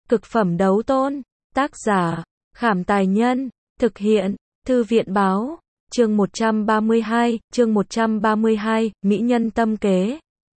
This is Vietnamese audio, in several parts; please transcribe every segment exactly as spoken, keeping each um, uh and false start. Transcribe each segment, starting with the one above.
Cực phẩm đấu tôn. Tác giả, Khảm Tài Nhân. Thực hiện, Thư viện Báo. Chương một trăm ba mươi hai, chương một trăm ba mươi hai, Mỹ nhân tâm kế.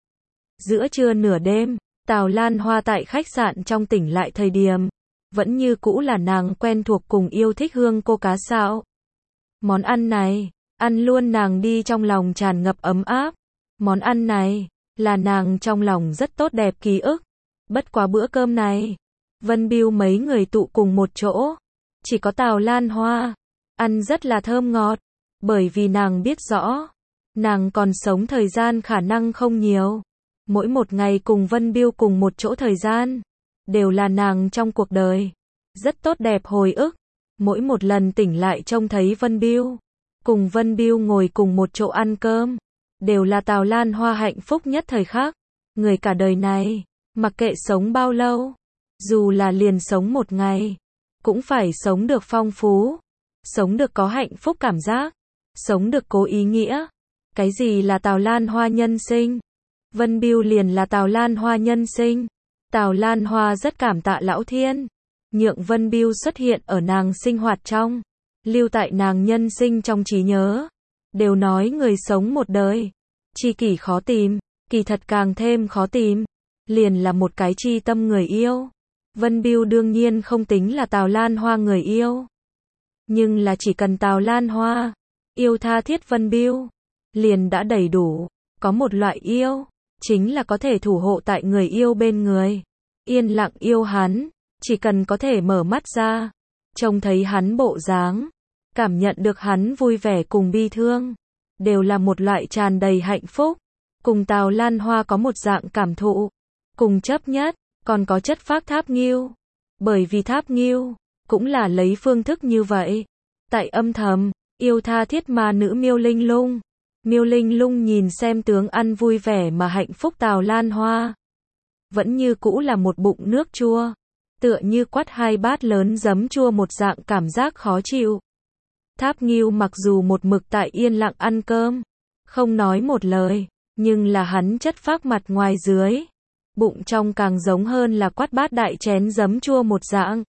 Giữa trưa nửa đêm, Tào Lan Hoa tại khách sạn trong tỉnh lại thời điểm. Vẫn như cũ là nàng quen thuộc cùng yêu thích hương cô cá sạo. Món ăn này, ăn luôn nàng đi trong lòng tràn ngập ấm áp. Món ăn này, là nàng trong lòng rất tốt đẹp ký ức. Bất quá bữa cơm này, Vân Biêu mấy người tụ cùng một chỗ. Chỉ có Tào Lan Hoa, ăn rất là thơm ngọt. Bởi vì nàng biết rõ, nàng còn sống thời gian khả năng không nhiều. Mỗi một ngày cùng Vân Biêu cùng một chỗ thời gian, đều là nàng trong cuộc đời rất tốt đẹp hồi ức. Mỗi một lần tỉnh lại trông thấy Vân Biêu, cùng Vân Biêu ngồi cùng một chỗ ăn cơm, đều là Tào Lan Hoa hạnh phúc nhất thời khắc. Người cả đời này, mặc kệ sống bao lâu, dù là liền sống một ngày, cũng phải sống được phong phú, sống được có hạnh phúc cảm giác, sống được có ý nghĩa. Cái gì là Tào Lan Hoa nhân sinh? Vân Biêu liền là Tào Lan Hoa nhân sinh. Tào Lan Hoa rất cảm tạ Lão Thiên, nhượng Vân Biêu xuất hiện ở nàng sinh hoạt trong, lưu tại nàng nhân sinh trong trí nhớ. Đều nói người sống một đời, tri kỷ khó tìm, kỳ thật càng thêm khó tìm, liền là một cái tri tâm người yêu. Vân Biêu đương nhiên không tính là Tào Lan Hoa người yêu, nhưng là chỉ cần Tào Lan Hoa yêu tha thiết Vân Biêu, liền đã đầy đủ. Có một loại yêu, chính là có thể thủ hộ tại người yêu bên người, yên lặng yêu hắn, chỉ cần có thể mở mắt ra, trông thấy hắn bộ dáng, cảm nhận được hắn vui vẻ cùng bi thương, đều là một loại tràn đầy hạnh phúc. Cùng Tào Lan Hoa có một dạng cảm thụ, cùng chấp nhất, còn có chất phác Tháp Nghiêu. Bởi vì Tháp Nghiêu cũng là lấy phương thức như vậy, tại âm thầm yêu tha thiết ma nữ Miêu Linh Lung. Miêu Linh Lung nhìn xem tướng ăn vui vẻ mà hạnh phúc Tào Lan Hoa, vẫn như cũ là một bụng nước chua, tựa như quát hai bát lớn giấm chua một dạng cảm giác khó chịu. Tháp Nghiêu mặc dù một mực tại yên lặng ăn cơm, không nói một lời, nhưng là hắn chất phác mặt ngoài dưới, bụng trong càng giống hơn là quát bát đại chén giấm chua một dạng.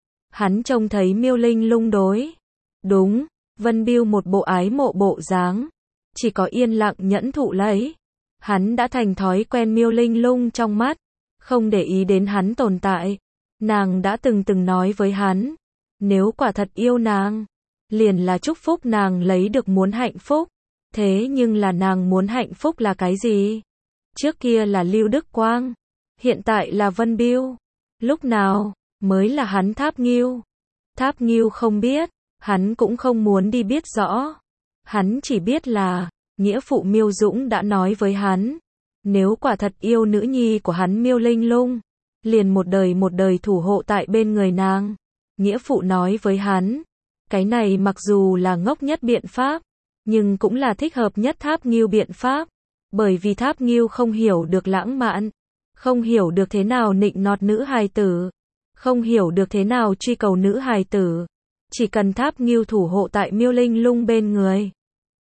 Hắn trông thấy Miêu Linh Lung đối, đúng, Vân Biêu một bộ ái mộ bộ dáng, chỉ có yên lặng nhẫn thụ lấy. Hắn đã thành thói quen Miêu Linh Lung trong mắt, không để ý đến hắn tồn tại. Nàng đã từng từng nói với hắn, nếu quả thật yêu nàng, liền là chúc phúc nàng lấy được muốn hạnh phúc. Thế nhưng là nàng muốn hạnh phúc là cái gì? Trước kia là Lưu Đức Quang, hiện tại là Vân Biêu. Lúc nào mới là hắn Tháp Nghiêu? Tháp Nghiêu không biết, hắn cũng không muốn đi biết rõ. Hắn chỉ biết là, nghĩa phụ Miêu Dũng đã nói với hắn, nếu quả thật yêu nữ nhi của hắn Miêu Linh Lung, liền một đời một đời thủ hộ tại bên người nàng. Nghĩa phụ nói với hắn, cái này mặc dù là ngốc nhất biện pháp, nhưng cũng là thích hợp nhất Tháp Nghiêu biện pháp. Bởi vì Tháp Nghiêu không hiểu được lãng mạn, không hiểu được thế nào nịnh nọt nữ hài tử, không hiểu được thế nào truy cầu nữ hài tử. Chỉ cần Tháp Nghiêu thủ hộ tại Miêu Linh Lung bên người,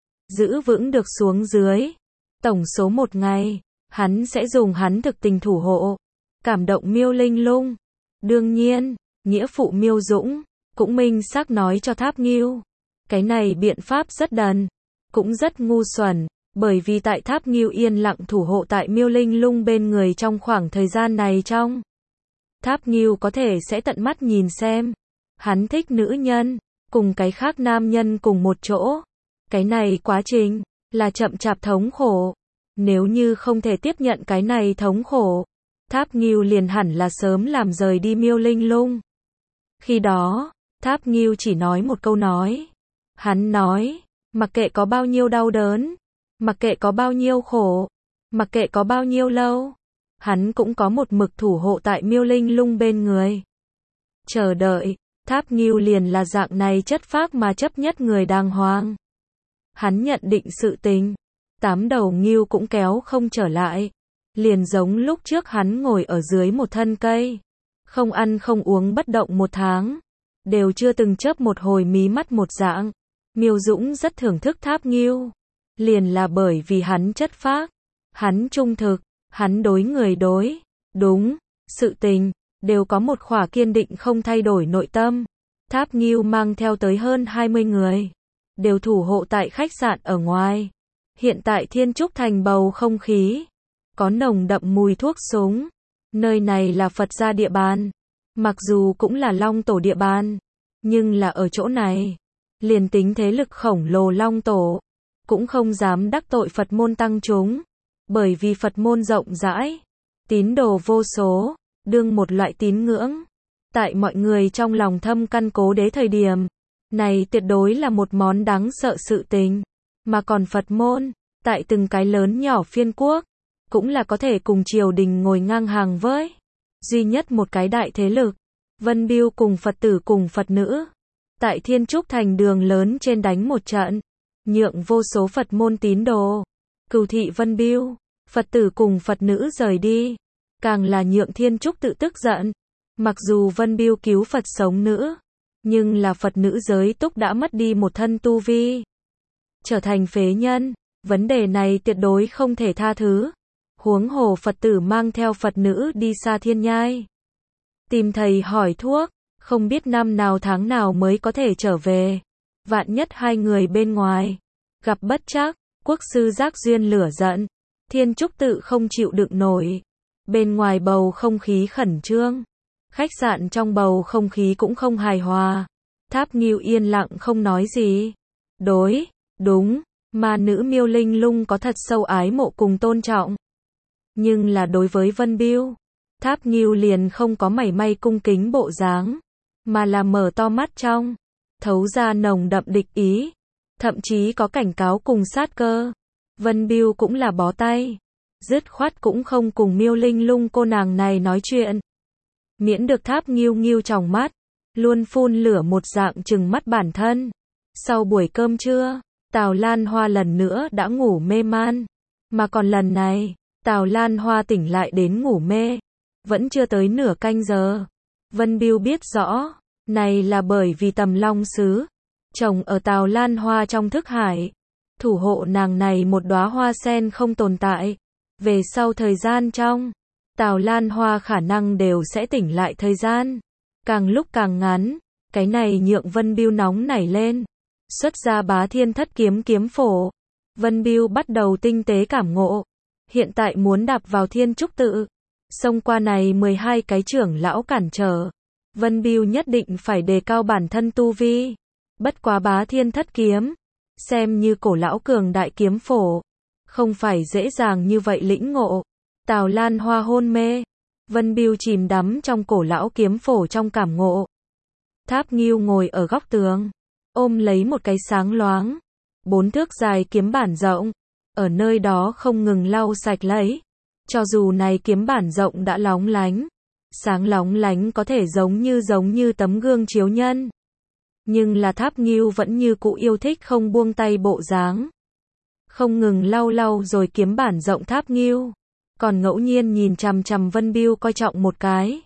giữ vững được xuống dưới, tổng số một ngày, hắn sẽ dùng hắn thực tình thủ hộ, cảm động Miêu Linh Lung. Đương nhiên, nghĩa phụ Miêu Dũng cũng minh xác nói cho Tháp Nghiêu, cái này biện pháp rất đần, cũng rất ngu xuẩn, bởi vì tại Tháp Nghiêu yên lặng thủ hộ tại Miêu Linh Lung bên người trong khoảng thời gian này trong, Tháp Nghiêu có thể sẽ tận mắt nhìn xem, hắn thích nữ nhân, cùng cái khác nam nhân cùng một chỗ. Cái này quá trình, là chậm chạp thống khổ. Nếu như không thể tiếp nhận cái này thống khổ, Tháp Nghiêu liền hẳn là sớm làm rời đi Miêu Linh Lung. Khi đó, Tháp Nghiêu chỉ nói một câu nói. Hắn nói, mặc kệ có bao nhiêu đau đớn, mặc kệ có bao nhiêu khổ, mặc kệ có bao nhiêu lâu, hắn cũng có một mực thủ hộ tại Miêu Linh Lung bên người. Chờ đợi, Tháp Nghiêu liền là dạng này chất phác mà chấp nhất người đàng hoàng. Hắn nhận định sự tình, tám đầu Nghiêu cũng kéo không trở lại. Liền giống lúc trước hắn ngồi ở dưới một thân cây, không ăn không uống bất động một tháng, đều chưa từng chớp một hồi mí mắt một dạng. Miêu Dũng rất thưởng thức Tháp Nghiêu, liền là bởi vì hắn chất phác, hắn trung thực, hắn đối người đối, đúng, sự tình, đều có một khỏa kiên định không thay đổi nội tâm. Tháp Ngưu mang theo tới hơn hai mươi người, đều thủ hộ tại khách sạn ở ngoài. Hiện tại Thiên Trúc Thành bầu không khí có nồng đậm mùi thuốc súng. Nơi này là Phật gia địa bàn, mặc dù cũng là Long Tổ địa bàn, nhưng là ở chỗ này, liền tính thế lực khổng lồ Long Tổ cũng không dám đắc tội Phật môn tăng chúng, bởi vì Phật môn rộng rãi, tín đồ vô số, đương một loại tín ngưỡng. Tại mọi người trong lòng thâm căn cố đế thời điểm, này tuyệt đối là một món đáng sợ sự tình. Mà còn Phật môn, tại từng cái lớn nhỏ phiên quốc, cũng là có thể cùng triều đình ngồi ngang hàng với. Duy nhất một cái đại thế lực, Vân Biêu cùng Phật tử cùng Phật nữ, tại Thiên Trúc Thành đường lớn trên đánh một trận, nhượng vô số Phật môn tín đồ, cừu thị Vân Biêu, Phật tử cùng Phật nữ rời đi, càng là nhượng Thiên Trúc tự tức giận. Mặc dù Vân Biêu cứu Phật sống nữ, nhưng là Phật nữ giới túc đã mất đi một thân tu vi, trở thành phế nhân, vấn đề này tuyệt đối không thể tha thứ. Huống hồ Phật tử mang theo Phật nữ đi xa thiên nhai, tìm thầy hỏi thuốc, không biết năm nào tháng nào mới có thể trở về. Vạn nhất hai người bên ngoài gặp bất trắc, quốc sư giác duyên lửa giận, Thiên Trúc tự không chịu đựng nổi. Bên ngoài bầu không khí khẩn trương, khách sạn trong bầu không khí cũng không hài hòa. Tháp Ngưu yên lặng không nói gì. Đối, đúng, ma nữ Miêu Linh Lung có thật sâu ái mộ cùng tôn trọng, nhưng là đối với Vân Biêu, Tháp Ngưu liền không có mảy may cung kính bộ dáng, mà là mở to mắt trong, thấu ra nồng đậm địch ý, thậm chí có cảnh cáo cùng sát cơ. Vân Biêu cũng là bó tay, dứt khoát cũng không cùng Miêu Linh Lung cô nàng này nói chuyện. Miễn được Tháp Ngưu Ngưu tròng mắt, luôn phun lửa một dạng trừng mắt bản thân. Sau buổi cơm trưa, Tào Lan Hoa lần nữa đã ngủ mê man, mà còn lần này, Tào Lan Hoa tỉnh lại đến ngủ mê, vẫn chưa tới nửa canh giờ. Vân Biêu biết rõ, này là bởi vì Tầm Long Sứ trồng ở Tào Lan Hoa trong thức hải, thủ hộ nàng này một đóa hoa sen không tồn tại. Về sau thời gian trong, Tào Lan Hoa khả năng đều sẽ tỉnh lại thời gian, càng lúc càng ngắn. Cái này nhượng Vân Biêu nóng nảy lên, xuất ra Bá Thiên Thất Kiếm kiếm phổ. Vân Biêu bắt đầu tinh tế cảm ngộ, hiện tại muốn đạp vào Thiên Trúc tự, xông qua này mười hai cái trưởng lão cản trở, Vân Biêu nhất định phải đề cao bản thân tu vi. Bất quá Bá Thiên Thất Kiếm, xem như cổ lão cường đại kiếm phổ, không phải dễ dàng như vậy lĩnh ngộ. Tào Lan Hoa hôn mê, Vân Biêu chìm đắm trong cổ lão kiếm phổ trong cảm ngộ. Tháp Ngưu ngồi ở góc tường, ôm lấy một cái sáng loáng, bốn thước dài kiếm bản rộng, ở nơi đó không ngừng lau sạch lấy. Cho dù này kiếm bản rộng đã lóng lánh, sáng lóng lánh có thể giống như giống như tấm gương chiếu nhân, nhưng là Tháp Ngưu vẫn như cũ yêu thích không buông tay bộ dáng, không ngừng lau lau rồi kiếm bản rộng. Tháp Ngưu còn ngẫu nhiên nhìn chằm chằm Vân Biêu coi trọng một cái.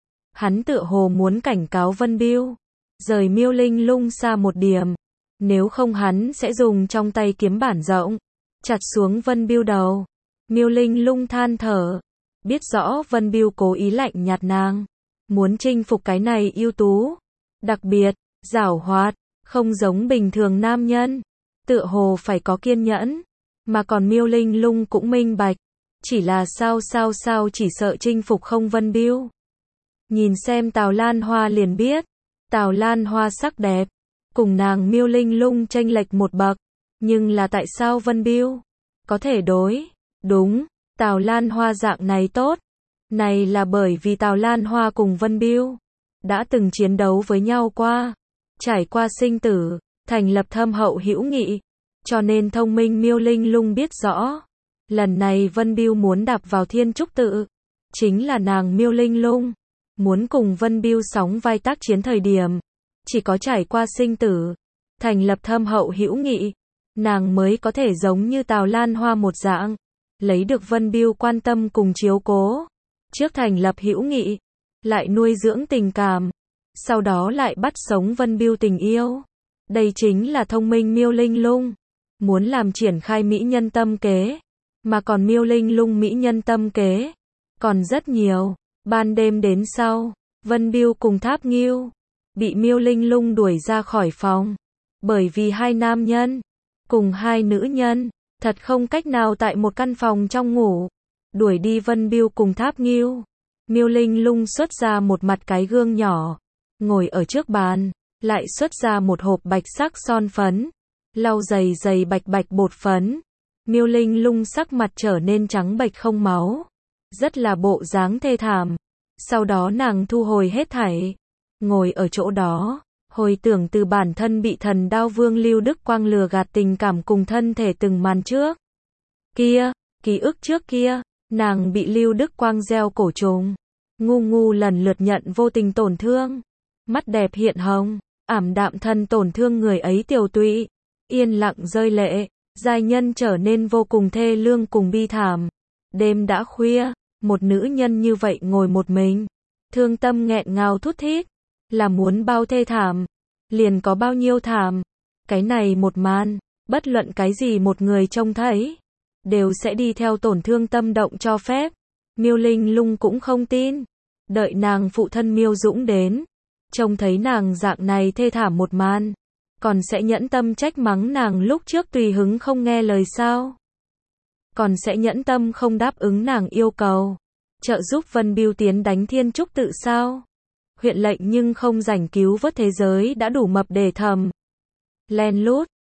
Hắn tựa hồ muốn cảnh cáo Vân Biêu rời Miêu Linh Lung xa một điểm, nếu không hắn sẽ dùng trong tay kiếm bản rộng chặt xuống Vân Biêu đầu. Miêu Linh Lung than thở, biết rõ Vân Biêu cố ý lạnh nhạt nàng, muốn chinh phục cái này ưu tú, đặc biệt, giảo hoạt, không giống bình thường nam nhân, tựa hồ phải có kiên nhẫn, mà còn Miêu Linh Lung cũng minh bạch, chỉ là sao sao sao chỉ sợ chinh phục không Vân Biêu. Nhìn xem Tào Lan Hoa liền biết, Tào Lan Hoa sắc đẹp, cùng nàng Miêu Linh Lung chênh lệch một bậc, nhưng là tại sao Vân Biêu có thể đối, đúng, Tào Lan Hoa dạng này tốt, này là bởi vì Tào Lan Hoa cùng Vân Biêu đã từng chiến đấu với nhau qua, trải qua sinh tử, thành lập thâm hậu hữu nghị, cho nên thông minh Miêu Linh Lung biết rõ, lần này Vân Biêu muốn đạp vào Thiên Trúc tự, chính là nàng Miêu Linh Lung muốn cùng Vân Biêu sóng vai tác chiến thời điểm, chỉ có trải qua sinh tử, thành lập thâm hậu hữu nghị, nàng mới có thể giống như Tào Lan Hoa một dạng, lấy được Vân Biêu quan tâm cùng chiếu cố. Trước thành lập hữu nghị, lại nuôi dưỡng tình cảm, sau đó lại bắt sống Vân Biêu tình yêu. Đây chính là thông minh Miêu Linh Lung muốn làm triển khai mỹ nhân tâm kế, mà còn Miêu Linh Lung mỹ nhân tâm kế còn rất nhiều. Ban đêm đến sau, Vân Biêu cùng Tháp Nghiêu bị Miêu Linh Lung đuổi ra khỏi phòng, bởi vì hai nam nhân cùng hai nữ nhân thật không cách nào tại một căn phòng trong ngủ. Đuổi đi Vân Biêu cùng Tháp Nghiêu, Miêu Linh Lung xuất ra một mặt cái gương nhỏ, ngồi ở trước bàn, lại xuất ra một hộp bạch sắc son phấn, lau dày dày bạch bạch bột phấn. Miêu Linh Lung sắc mặt trở nên trắng bệch không máu, rất là bộ dáng thê thảm. Sau đó nàng thu hồi hết thảy, ngồi ở chỗ đó, hồi tưởng từ bản thân bị thần đao vương Lưu Đức Quang lừa gạt tình cảm cùng thân thể từng màn trước kia, ký ức trước kia, nàng bị Lưu Đức Quang gieo cổ trùng, ngu ngu lần lượt nhận vô tình tổn thương, mắt đẹp hiện hồng, ảm đạm thân tổn thương người ấy tiều tụy, yên lặng rơi lệ, giai nhân trở nên vô cùng thê lương cùng bi thảm. Đêm đã khuya, một nữ nhân như vậy ngồi một mình, thương tâm nghẹn ngào thút thít, là muốn bao thê thảm, liền có bao nhiêu thảm. Cái này một màn, bất luận cái gì một người trông thấy, đều sẽ đi theo tổn thương tâm động cho phép. Miêu Linh Lung cũng không tin, đợi nàng phụ thân Miêu Dũng đến, trông thấy nàng dạng này thê thảm một màn, còn sẽ nhẫn tâm trách mắng nàng lúc trước tùy hứng không nghe lời sao? Còn sẽ nhẫn tâm không đáp ứng nàng yêu cầu, trợ giúp Vân Biêu tiến đánh Thiên Trúc tự sao? Huyện lệnh nhưng không rảnh cứu vớt thế giới đã đủ mập để thầm len lút